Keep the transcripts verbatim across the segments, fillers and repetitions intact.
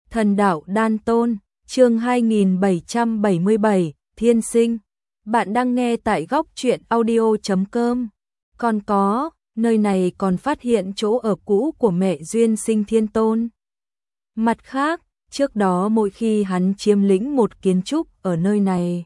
Thần đạo đan tôn, chương hai nghìn bảy trăm bảy mươi bảy, Thiên sinh. Bạn đang nghe tại góc truyện audio chấm com. Còn có, nơi này còn phát hiện chỗ ở cũ của mẹ Duyên Sinh Thiên Tôn. Mặt khác, trước đó mỗi khi hắn chiếm lĩnh một kiến trúc ở nơi này,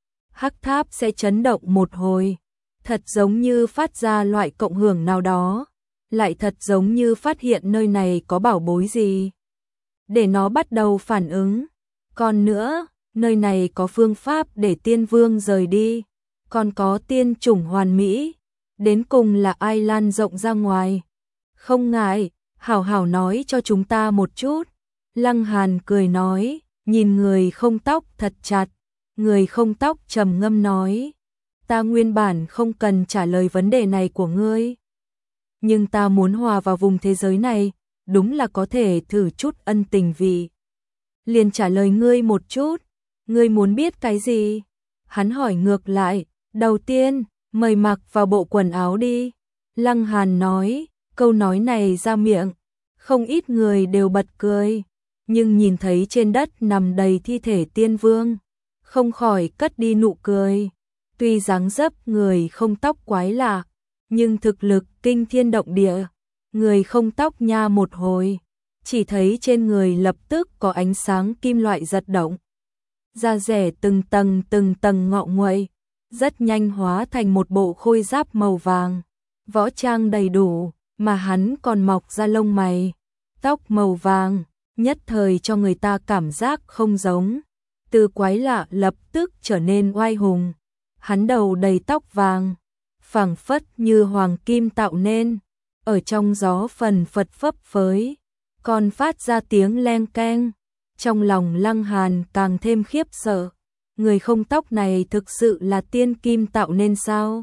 hắc tháp sẽ chấn động một hồi, thật giống như phát ra loại cộng hưởng nào đó, lại thật giống như phát hiện nơi này có bảo bối gì, để nó bắt đầu phản ứng. Còn nữa, nơi này có phương pháp để tiên vương rời đi, còn có tiên chủng hoàn mỹ, đến cùng là ai lan rộng ra ngoài. Không ngại, hảo hảo nói cho chúng ta một chút. Lăng Hàn cười nói, nhìn người không tóc thật chặt. Người không tóc trầm ngâm nói, ta nguyên bản không cần trả lời vấn đề này của ngươi, nhưng ta muốn hòa vào vùng thế giới này, đúng là có thể thử chút ân tình vị. Liền trả lời ngươi một chút, ngươi muốn biết cái gì? Hắn hỏi ngược lại, đầu tiên, mời mặc vào bộ quần áo đi. Lăng Hàn nói, câu nói này ra miệng, không ít người đều bật cười, nhưng nhìn thấy trên đất nằm đầy thi thể tiên vương, không khỏi cất đi nụ cười. Tuy dáng dấp người không tóc quái lạ, nhưng thực lực kinh thiên động địa. Người không tóc nha một hồi, chỉ thấy trên người lập tức có ánh sáng kim loại giật động. Da rẻ từng tầng từng tầng ngọ nguậy, rất nhanh hóa thành một bộ khôi giáp màu vàng. Võ trang đầy đủ, mà hắn còn mọc ra lông mày, tóc màu vàng, nhất thời cho người ta cảm giác không giống. Từ quái lạ lập tức trở nên oai hùng. Hắn đầu đầy tóc vàng, phảng phất như hoàng kim tạo nên, ở trong gió phần phật phấp phới, còn phát ra tiếng leng keng. Trong lòng Lăng Hàn càng thêm khiếp sợ, người không tóc này thực sự là tiên kim tạo nên sao?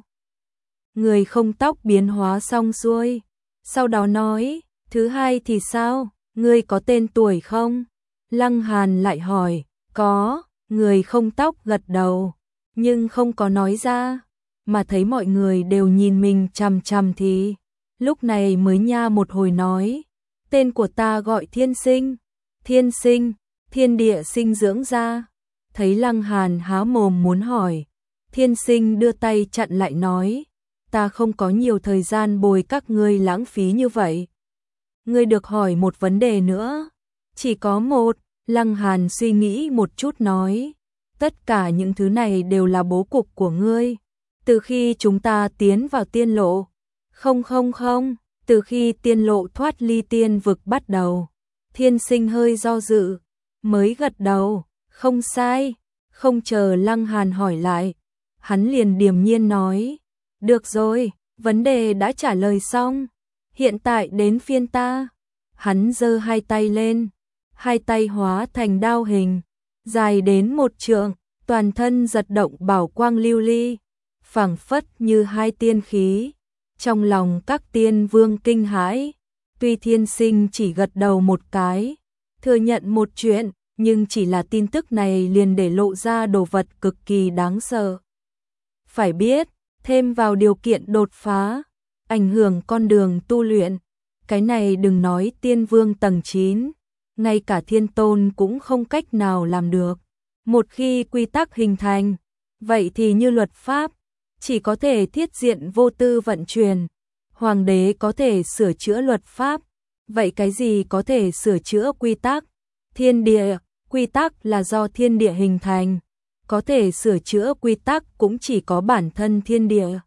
Người không tóc biến hóa xong xuôi, sau đó nói, thứ hai thì sao, ngươi có tên tuổi không? Lăng Hàn lại hỏi, có. Người không tóc gật đầu, nhưng không có nói ra, mà thấy mọi người đều nhìn mình chằm chằm thì lúc này mới nha một hồi nói, tên của ta gọi Thiên Sinh. Thiên sinh, thiên địa sinh dưỡng ra. Thấy Lăng Hàn há mồm muốn hỏi, Thiên Sinh đưa tay chặn lại nói, ta không có nhiều thời gian bồi các ngươi lãng phí như vậy. Ngươi được hỏi một vấn đề nữa. Chỉ có một. Lăng Hàn suy nghĩ một chút nói, tất cả những thứ này đều là bố cục của ngươi. Từ khi chúng ta tiến vào tiên lộ, không không không, từ khi tiên lộ thoát ly tiên vực bắt đầu. Thiên Sinh hơi do dự, mới gật đầu, không sai. Không chờ Lăng Hàn hỏi lại, hắn liền điềm nhiên nói, được rồi, vấn đề đã trả lời xong, hiện tại đến phiên ta. Hắn giơ hai tay lên, hai tay hóa thành đao hình, dài đến một trượng, toàn thân giật động bảo quang lưu ly, phảng phất như hai tiên khí. Trong lòng các tiên vương kinh hãi, tuy Thiên Sinh chỉ gật đầu một cái, thừa nhận một chuyện, nhưng chỉ là tin tức này liền để lộ ra đồ vật cực kỳ đáng sợ. Phải biết, thêm vào điều kiện đột phá, ảnh hưởng con đường tu luyện, cái này đừng nói tiên vương tầng chín, ngay cả thiên tôn cũng không cách nào làm được. Một khi quy tắc hình thành, vậy thì như luật pháp, chỉ có thể thiết diện vô tư vận chuyển. Hoàng đế có thể sửa chữa luật pháp, vậy cái gì có thể sửa chữa quy tắc? Thiên địa, quy tắc là do thiên địa hình thành, có thể sửa chữa quy tắc cũng chỉ có bản thân thiên địa.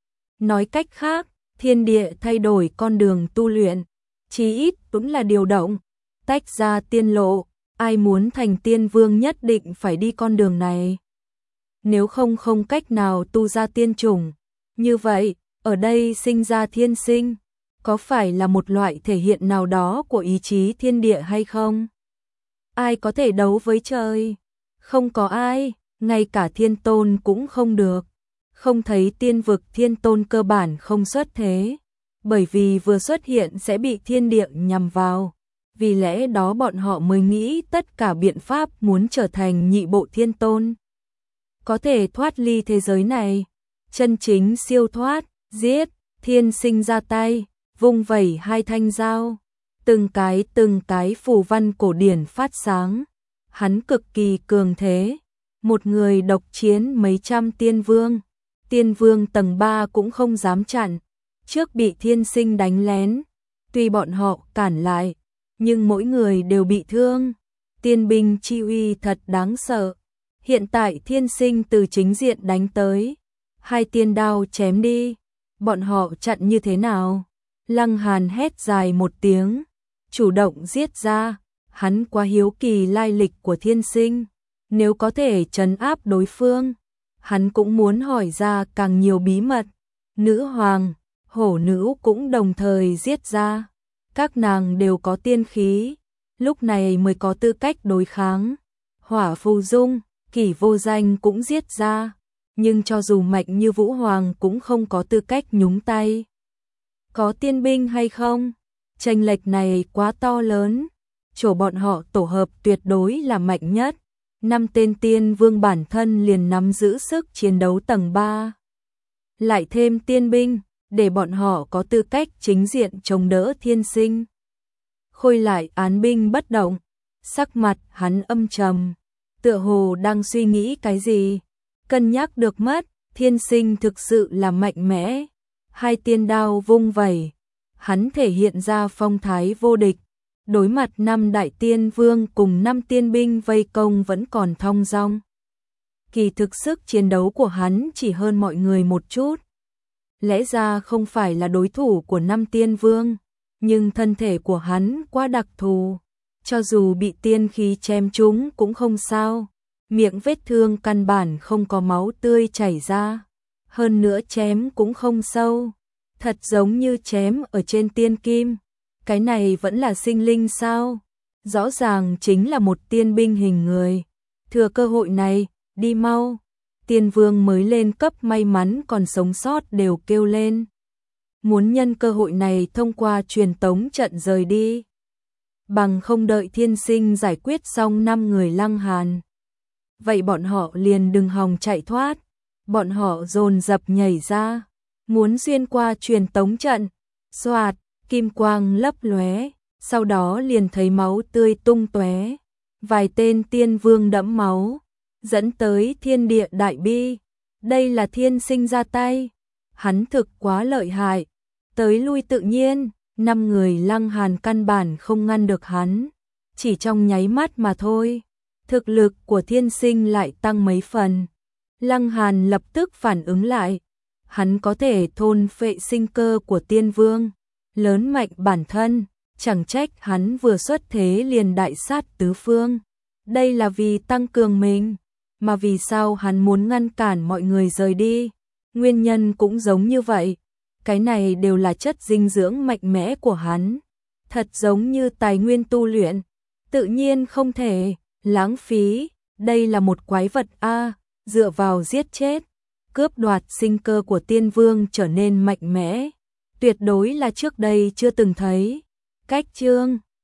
Nói cách khác, thiên địa thay đổi con đường tu luyện, chí ít cũng là điều động, tách ra tiên lộ, ai muốn thành tiên vương nhất định phải đi con đường này. Nếu không không cách nào tu ra tiên chủng, như vậy, ở đây sinh ra thiên sinh, có phải là một loại thể hiện nào đó của ý chí thiên địa hay không? Ai có thể đấu với trời? Không có ai, ngay cả thiên tôn cũng không được. Không thấy tiên vực thiên tôn cơ bản không xuất thế, bởi vì vừa xuất hiện sẽ bị thiên địa nhằm vào. Vì lẽ đó bọn họ mới nghĩ tất cả biện pháp muốn trở thành nhị bộ thiên tôn, có thể thoát ly thế giới này, chân chính siêu thoát, giết. Thiên Sinh ra tay, vung vẩy hai thanh dao, từng cái từng cái phù văn cổ điển phát sáng. Hắn cực kỳ cường thế, một người độc chiến mấy trăm tiên vương. Tiên vương tầng ba cũng không dám chặn, trước bị thiên sinh đánh lén. Tuy bọn họ cản lại, nhưng mỗi người đều bị thương. Tiên binh chi uy thật đáng sợ. Hiện tại thiên sinh từ chính diện đánh tới, hai tiên đao chém đi. Bọn họ chặn như thế nào? Lăng Hàn hét dài một tiếng, chủ động giết ra. Hắn quá hiếu kỳ lai lịch của thiên sinh, nếu có thể trấn áp đối phương, hắn cũng muốn hỏi ra càng nhiều bí mật. Nữ hoàng, hổ nữ cũng đồng thời giết ra. Các nàng đều có tiên khí, lúc này mới có tư cách đối kháng. Hỏa Phù Dung, Kỷ Vô Danh cũng giết ra, nhưng cho dù mạnh như Vũ Hoàng cũng không có tư cách nhúng tay. Có tiên binh hay không? Chênh lệch này quá to lớn. Chỗ bọn họ tổ hợp tuyệt đối là mạnh nhất. Năm tên tiên vương bản thân liền nắm giữ sức chiến đấu tầng ba. Lại thêm tiên binh, để bọn họ có tư cách chính diện chống đỡ thiên sinh. Khôi lại án binh bất động, sắc mặt hắn âm trầm, tựa hồ đang suy nghĩ cái gì. Cân nhắc được mất, thiên sinh thực sự là mạnh mẽ. Hai tiên đao vung vẩy, hắn thể hiện ra phong thái vô địch. Đối mặt năm đại tiên vương cùng năm tiên binh vây công vẫn còn thong dong. Kỳ thực sức chiến đấu của hắn chỉ hơn mọi người một chút. Lẽ ra không phải là đối thủ của năm tiên vương, nhưng thân thể của hắn quá đặc thù, cho dù bị tiên khí chém trúng cũng không sao. Miệng vết thương căn bản không có máu tươi chảy ra, hơn nữa chém cũng không sâu, thật giống như chém ở trên tiên kim. Cái này vẫn là sinh linh sao? Rõ ràng chính là một tiên binh hình người. Thừa cơ hội này, đi mau. Tiên vương mới lên cấp may mắn còn sống sót đều kêu lên. Muốn nhân cơ hội này thông qua truyền tống trận rời đi. Bằng không đợi thiên sinh giải quyết xong năm người Lăng Hàn. Vậy bọn họ liền đừng hòng chạy thoát. Bọn họ dồn dập nhảy ra, muốn xuyên qua truyền tống trận. Xoạt, kim quang lấp lóe, sau đó liền thấy máu tươi tung tóe. Vài tên tiên vương đẫm máu, dẫn tới thiên địa đại bi. Đây là thiên sinh ra tay, hắn thực quá lợi hại, tới lui tự nhiên. Năm người Lăng Hàn căn bản không ngăn được hắn, chỉ trong nháy mắt mà thôi. Thực lực của thiên sinh lại tăng mấy phần. Lăng Hàn lập tức phản ứng lại, hắn có thể thôn phệ sinh cơ của tiên vương, lớn mạnh bản thân, chẳng trách hắn vừa xuất thế liền đại sát tứ phương. Đây là vì tăng cường mình, mà vì sao hắn muốn ngăn cản mọi người rời đi, nguyên nhân cũng giống như vậy. Cái này đều là chất dinh dưỡng mạnh mẽ của hắn, thật giống như tài nguyên tu luyện, tự nhiên không thể lãng phí. Đây là một quái vật a, dựa vào giết chết, cướp đoạt sinh cơ của tiên vương trở nên mạnh mẽ, tuyệt đối là trước đây chưa từng thấy. Cách chương